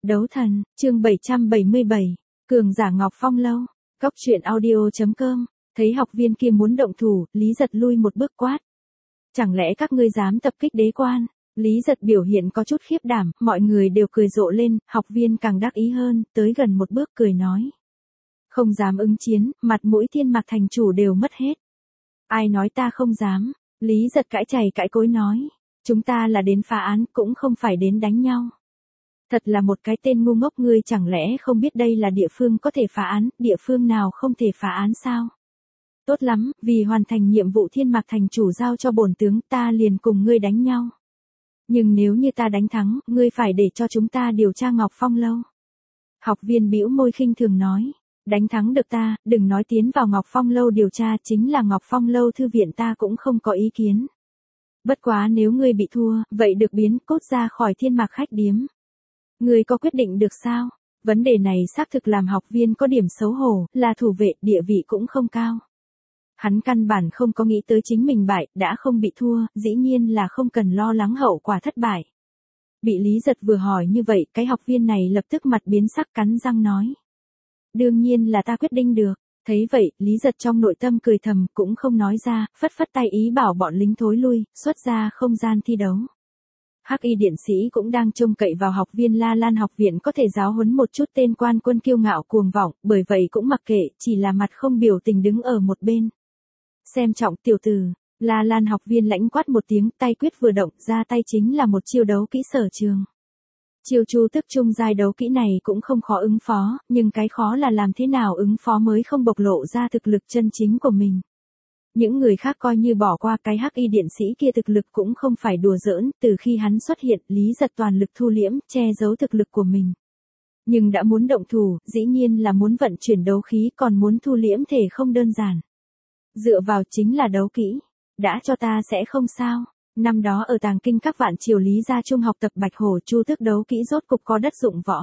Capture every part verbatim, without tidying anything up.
Đấu thần, chương bảy trăm bảy mươi bảy, cường giả Ngọc Phong lâu, cóc truyện audio.com, thấy học viên kia muốn động thủ, Lý Giật lui một bước quát. Chẳng lẽ các ngươi dám tập kích đế quan? Lý Giật biểu hiện có chút khiếp đảm, mọi người đều cười rộ lên, học viên càng đắc ý hơn, tới gần một bước cười nói. Không dám ứng chiến, mặt mũi Thiên Mạc thành chủ đều mất hết. Ai nói ta không dám? Lý Giật cãi chày cãi cối nói. Chúng ta là đến phá án, cũng không phải đến đánh nhau. Thật là một cái tên ngu ngốc, ngươi chẳng lẽ không biết đây là địa phương có thể phá án, địa phương nào không thể phá án sao? Tốt lắm, vì hoàn thành nhiệm vụ Thiên Mạc thành chủ giao cho bổn tướng, ta liền cùng ngươi đánh nhau. Nhưng nếu như ta đánh thắng, ngươi phải để cho chúng ta điều tra Ngọc Phong lâu. Học viên bĩu môi khinh thường nói. Đánh thắng được ta, đừng nói tiến vào Ngọc Phong lâu điều tra, chính là Ngọc Phong lâu thư viện ta cũng không có ý kiến. Bất quá nếu ngươi bị thua, vậy được biến cốt ra khỏi Thiên Mạc khách điếm. Ngươi có quyết định được sao? Vấn đề này xác thực làm học viên có điểm xấu hổ, là thủ vệ, địa vị cũng không cao. Hắn căn bản không có nghĩ tới chính mình bại, đã không bị thua, dĩ nhiên là không cần lo lắng hậu quả thất bại. Bị Lý Giật vừa hỏi như vậy, cái học viên này lập tức mặt biến sắc cắn răng nói. Đương nhiên là ta quyết định được. Thấy vậy, Lý Giật trong nội tâm cười thầm, cũng không nói ra, phất phất tay ý bảo bọn lính thối lui, xuất ra không gian thi đấu. Hắc y điện sĩ cũng đang trông cậy vào học viên La Lan học viện có thể giáo huấn một chút tên quan quân kiêu ngạo cuồng vọng, bởi vậy cũng mặc kệ, chỉ là mặt không biểu tình đứng ở một bên. Xem trọng tiểu tử, La Lan học viên lãnh quát một tiếng, tay quyết vừa động, ra tay chính là một chiêu đấu kỹ sở trường. Chiêu chu tức trung giai đấu kỹ này cũng không khó ứng phó, nhưng cái khó là làm thế nào ứng phó mới không bộc lộ ra thực lực chân chính của mình. Những người khác coi như bỏ qua, cái hắc y điện sĩ kia thực lực cũng không phải đùa giỡn, từ khi hắn xuất hiện, Lý Giật toàn lực thu liễm, che giấu thực lực của mình. Nhưng đã muốn động thủ, dĩ nhiên là muốn vận chuyển đấu khí, còn muốn thu liễm thể không đơn giản. Dựa vào chính là đấu kỹ, đã cho ta sẽ không sao. Năm đó ở Tàng Kinh các vạn triều Lý gia trung học tập Bạch Hổ Chu thức đấu kỹ rốt cục có đất dụng võ.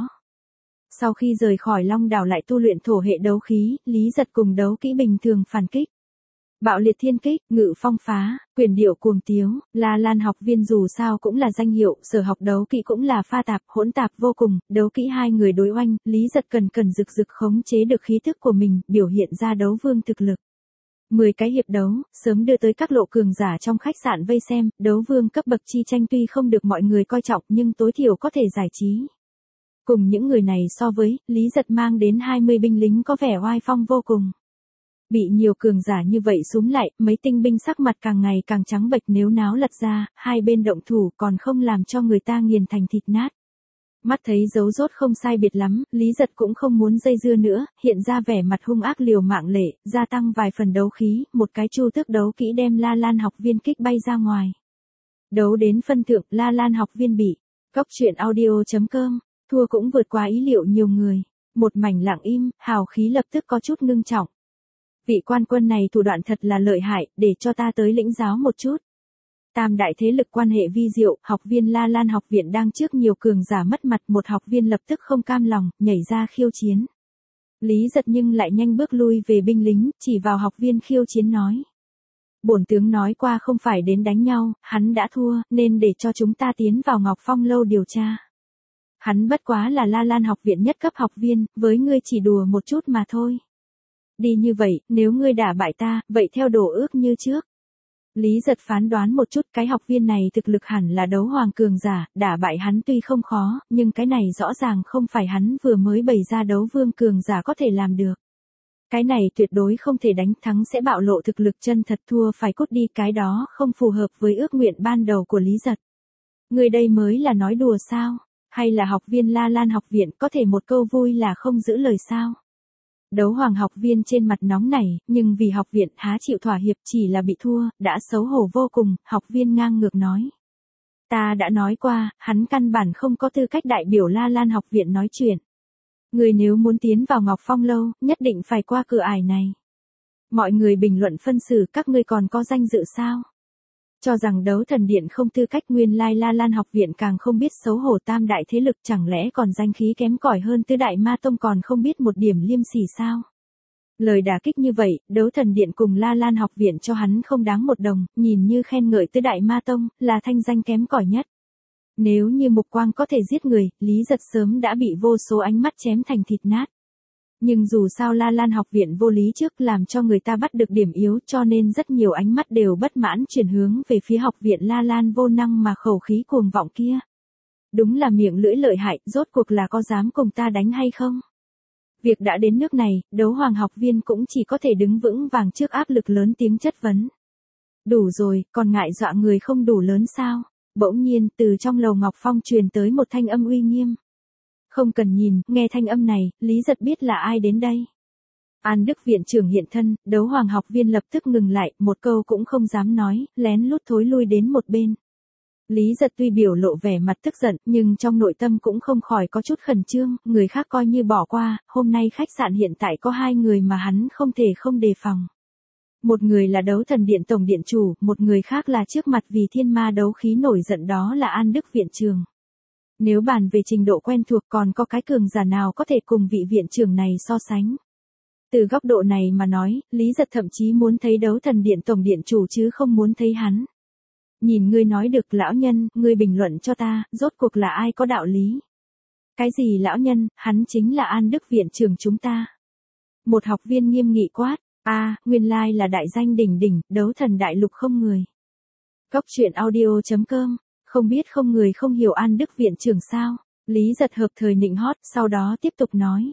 Sau khi rời khỏi Long đảo lại tu luyện thổ hệ đấu khí, Lý Giật cùng đấu kỹ bình thường phản kích. Bạo liệt thiên kích, ngự phong phá, quyền điệu cuồng tiếu, La Lan học viên dù sao cũng là danh hiệu, sở học đấu kỹ cũng là pha tạp, hỗn tạp vô cùng, đấu kỹ hai người đối oanh, Lý Giật cần cần rực rực khống chế được khí thức của mình, biểu hiện ra đấu vương thực lực. mười cái hiệp đấu, sớm đưa tới các lộ cường giả trong khách sạn vây xem, đấu vương cấp bậc chi tranh tuy không được mọi người coi trọng nhưng tối thiểu có thể giải trí. Cùng những người này so với, Lý Giật mang đến hai mươi binh lính có vẻ oai phong vô cùng. Bị nhiều cường giả như vậy xúm lại, mấy tinh binh sắc mặt càng ngày càng trắng bệch, nếu náo lật ra, hai bên động thủ còn không làm cho người ta nghiền thành thịt nát. Mắt thấy dấu rốt không sai biệt lắm, Lý Giật cũng không muốn dây dưa nữa, hiện ra vẻ mặt hung ác liều mạng lệ, gia tăng vài phần đấu khí, một cái chu tước đấu kỹ đem La Lan học viên kích bay ra ngoài. Đấu đến phân thượng, La Lan học viên bị, cóc truyện audio.com, thua cũng vượt quá ý liệu nhiều người. Một mảnh lặng im, hào khí lập tức có chút ngưng trọng. Vị quan quân này thủ đoạn thật là lợi hại, để cho ta tới lĩnh giáo một chút. Tam đại thế lực quan hệ vi diệu, học viên La Lan học viện đang trước nhiều cường giả mất mặt, một học viên lập tức không cam lòng, nhảy ra khiêu chiến. Lý Giật nhưng lại nhanh bước lui về binh lính, chỉ vào học viên khiêu chiến nói. Bổn tướng nói qua không phải đến đánh nhau, hắn đã thua, nên để cho chúng ta tiến vào Ngọc Phong lâu điều tra. Hắn bất quá là La Lan học viện nhất cấp học viên, với ngươi chỉ đùa một chút mà thôi. Đi như vậy, nếu ngươi đả bại ta, vậy theo đồ ước như trước. Lý Giật phán đoán một chút, cái học viên này thực lực hẳn là đấu hoàng cường giả, đả bại hắn tuy không khó, nhưng cái này rõ ràng không phải hắn vừa mới bày ra đấu vương cường giả có thể làm được. Cái này tuyệt đối không thể đánh thắng, sẽ bạo lộ thực lực chân thật, thua phải cút đi, cái đó không phù hợp với ước nguyện ban đầu của Lý Giật. Người đây mới là nói đùa sao? Hay là học viên La Lan học viện có thể một câu vui là không giữ lời sao? Đấu hoàng học viên trên mặt nóng nảy, nhưng vì học viện há chịu thỏa hiệp, chỉ là bị thua, đã xấu hổ vô cùng, học viên ngang ngược nói. Ta đã nói qua, hắn căn bản không có tư cách đại biểu La Lan học viện nói chuyện. Người nếu muốn tiến vào Ngọc Phong lâu, nhất định phải qua cửa ải này. Mọi người bình luận phân xử, các ngươi còn có danh dự sao? Cho rằng đấu thần điện không tư cách, nguyên lai La Lan học viện càng không biết xấu hổ, tam đại thế lực chẳng lẽ còn danh khí kém cỏi hơn tứ đại ma tông, còn không biết một điểm liêm sỉ sao? Lời đả kích như vậy, đấu thần điện cùng La Lan học viện cho hắn không đáng một đồng, nhìn như khen ngợi tứ đại ma tông, là thanh danh kém cỏi nhất. Nếu như mục quang có thể giết người, Lý Giật sớm đã bị vô số ánh mắt chém thành thịt nát. Nhưng dù sao La Lan học viện vô lý trước làm cho người ta bắt được điểm yếu, cho nên rất nhiều ánh mắt đều bất mãn chuyển hướng về phía học viện La Lan vô năng mà khẩu khí cuồng vọng kia. Đúng là miệng lưỡi lợi hại, rốt cuộc là có dám cùng ta đánh hay không? Việc đã đến nước này, đấu hoàng học viên cũng chỉ có thể đứng vững vàng trước áp lực lớn tiếng chất vấn. Đủ rồi, còn ngại dọa người không đủ lớn sao? Bỗng nhiên, từ trong lầu Ngọc Phong truyền tới một thanh âm uy nghiêm. Không cần nhìn, nghe thanh âm này, Lý Giật biết là ai đến đây. An Đức viện trưởng hiện thân, đấu hoàng học viên lập tức ngừng lại, một câu cũng không dám nói, lén lút thối lui đến một bên. Lý Giật tuy biểu lộ vẻ mặt tức giận, nhưng trong nội tâm cũng không khỏi có chút khẩn trương, người khác coi như bỏ qua, hôm nay khách sạn hiện tại có hai người mà hắn không thể không đề phòng. Một người là đấu thần điện tổng điện chủ, một người khác là trước mặt vì thiên ma đấu khí nổi giận đó là An Đức viện trưởng. Nếu bàn về trình độ quen thuộc còn có cái cường giả nào có thể cùng vị viện trưởng này so sánh. Từ góc độ này mà nói, Lý Giật thậm chí muốn thấy đấu thần điện tổng điện chủ chứ không muốn thấy hắn. Nhìn ngươi nói được lão nhân, ngươi bình luận cho ta, rốt cuộc là ai có đạo lý. Cái gì lão nhân, hắn chính là An Đức viện trưởng chúng ta. Một học viên nghiêm nghị quát, a à, nguyên lai là đại danh đỉnh đỉnh, đấu thần đại lục không người. Góc truyện audio chấm com, không biết không người không hiểu An Đức viện trưởng sao, Lý Giật hợp thời nịnh hót, sau đó tiếp tục nói.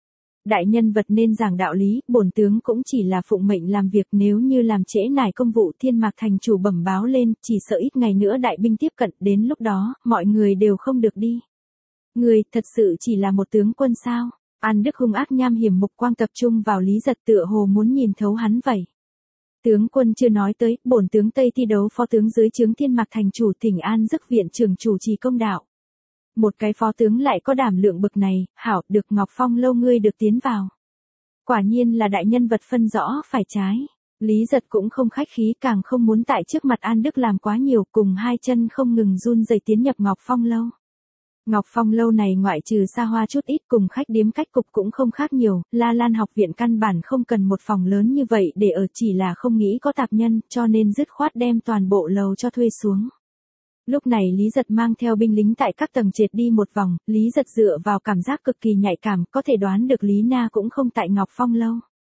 Đại nhân vật nên giảng đạo lý, bổn tướng cũng chỉ là phụng mệnh làm việc, nếu như làm trễ nải công vụ Thiên Mạc thành chủ bẩm báo lên, chỉ sợ ít ngày nữa đại binh tiếp cận, đến lúc đó, mọi người đều không được đi. Người, thật sự chỉ là một tướng quân sao? An Đức hung ác nham hiểm mục quang tập trung vào Lý Giật tựa hồ muốn nhìn thấu hắn vậy. Tướng quân chưa nói tới, bổn tướng Tây thi đấu phó tướng dưới trướng Thiên Mạc thành chủ Thỉnh An Dức viện trưởng chủ trì công đạo. Một cái phó tướng lại có đảm lượng bực này, hảo, được Ngọc Phong lâu ngươi được tiến vào. Quả nhiên là đại nhân vật phân rõ phải trái. Lý Giật cũng không khách khí, càng không muốn tại trước mặt An Đức làm quá nhiều, cùng hai chân không ngừng run rẩy tiến nhập Ngọc Phong lâu. Ngọc Phong lâu này ngoại trừ xa hoa chút ít cùng khách điếm cách cục cũng không khác nhiều, La Lan học viện căn bản không cần một phòng lớn như vậy để ở, chỉ là không nghĩ có tạp nhân, cho nên dứt khoát đem toàn bộ lầu cho thuê xuống. Lúc này Lý Giật mang theo binh lính tại các tầng trệt đi một vòng, Lý Giật dựa vào cảm giác cực kỳ nhạy cảm, có thể đoán được Lý Na cũng không tại Ngọc Phong lâu.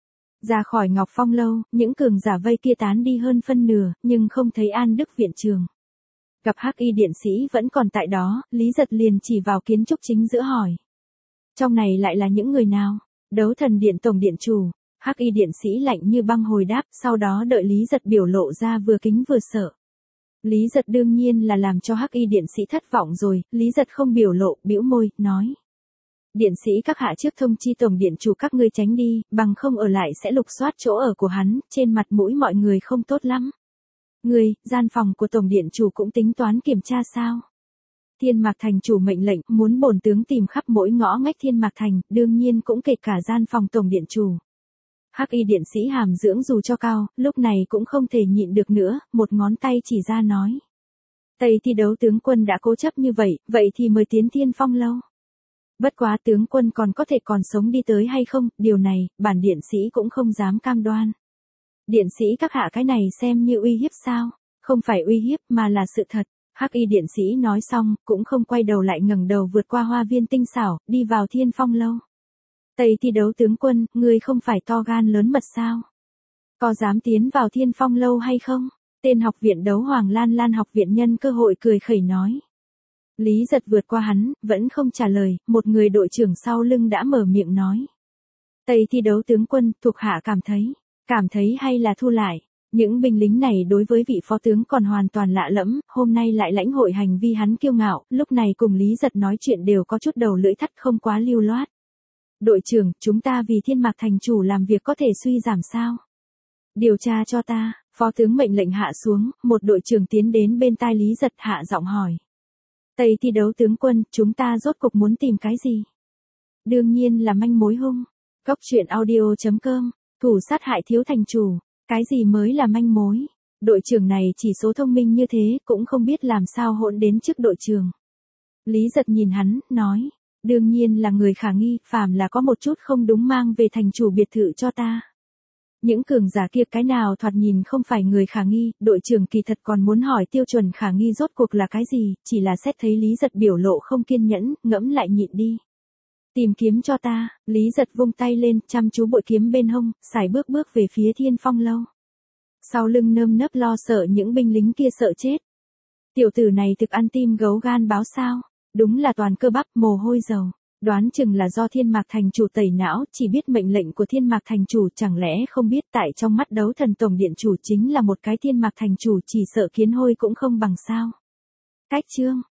Ra khỏi Ngọc Phong lâu, những cường giả vây kia tán đi hơn phân nửa, nhưng không thấy An Đức viện trưởng. Gặp Hắc Y điện sĩ vẫn còn tại đó, Lý Giật liền chỉ vào kiến trúc chính giữa hỏi. Trong này lại là những người nào? Đấu thần điện tổng điện chủ. Hắc Y điện sĩ lạnh như băng hồi đáp, sau đó đợi Lý Giật biểu lộ ra vừa kính vừa sợ. Lý Giật đương nhiên là làm cho Hắc Y điện sĩ thất vọng rồi, Lý Giật không biểu lộ, bĩu môi, nói. Điện sĩ các hạ trước thông chi tổng điện chủ các ngươi tránh đi, bằng không ở lại sẽ lục soát chỗ ở của hắn, trên mặt mũi mọi người không tốt lắm. Ngươi, gian phòng của tổng điện chủ cũng tính toán kiểm tra sao? Thiên Mạc thành chủ mệnh lệnh, muốn bổn tướng tìm khắp mỗi ngõ ngách Thiên Mạc thành, đương nhiên cũng kể cả gian phòng tổng điện chủ. Hắc Y điện sĩ hàm dưỡng dù cho cao, lúc này cũng không thể nhịn được nữa, một ngón tay chỉ ra nói. Tây thi đấu tướng quân đã cố chấp như vậy, vậy thì mời tiến Thiên Phong lâu. Bất quá tướng quân còn có thể còn sống đi tới hay không, điều này, bản điện sĩ cũng không dám cam đoan. Điện sĩ các hạ cái này xem như uy hiếp sao? Không phải uy hiếp mà là sự thật. Hắc Y điện sĩ nói xong, cũng không quay đầu lại ngẩng đầu vượt qua hoa viên tinh xảo, đi vào Thiên Phong lâu. Tây thi đấu tướng quân, ngươi không phải to gan lớn mật sao? Có dám tiến vào Thiên Phong lâu hay không? Tên học viện đấu Hoàng Lan Lan học viện nhân cơ hội cười khẩy nói. Lý Giật vượt qua hắn, vẫn không trả lời, một người đội trưởng sau lưng đã mở miệng nói. Tây thi đấu tướng quân, thuộc hạ cảm thấy, cảm thấy hay là thu lại. Những binh lính này đối với vị phó tướng còn hoàn toàn lạ lẫm, hôm nay lại lãnh hội hành vi hắn kiêu ngạo, lúc này cùng Lý Giật nói chuyện đều có chút đầu lưỡi thắt không quá lưu loát. Đội trưởng, chúng ta vì Thiên Mạc thành chủ làm việc có thể suy giảm sao? Điều tra cho ta, phó tướng mệnh lệnh hạ xuống, một đội trưởng tiến đến bên tai Lý Giật hạ giọng hỏi. Tây thi đấu tướng quân, chúng ta rốt cục muốn tìm cái gì? Đương nhiên là manh mối hung. Góc truyện audio chấm com, thủ sát hại thiếu thành chủ, cái gì mới là manh mối? Đội trưởng này chỉ số thông minh như thế, cũng không biết làm sao hỗn đến trước đội trưởng. Lý Giật nhìn hắn, nói. Đương nhiên là người khả nghi, phàm là có một chút không đúng mang về thành chủ biệt thự cho ta. Những cường giả kia cái nào thoạt nhìn không phải người khả nghi, đội trưởng kỳ thật còn muốn hỏi tiêu chuẩn khả nghi rốt cuộc là cái gì, chỉ là xét thấy Lý Giật biểu lộ không kiên nhẫn, ngẫm lại nhịn đi. Tìm kiếm cho ta, Lý Giật vung tay lên, chăm chú bội kiếm bên hông, sải bước bước về phía Thiên Phong lâu. Sau lưng nơm nớp lo sợ những binh lính kia sợ chết. Tiểu tử này thực ăn tim gấu gan báo sao, đúng là toàn cơ bắp mồ hôi dầu. Đoán chừng là do Thiên Mạc Thành chủ tẩy não, chỉ biết mệnh lệnh của Thiên Mạc Thành chủ, chẳng lẽ không biết tại trong mắt đấu thần tổng điện chủ chính là một cái Thiên Mạc Thành chủ, chỉ sợ kiến hôi cũng không bằng sao. Cách chương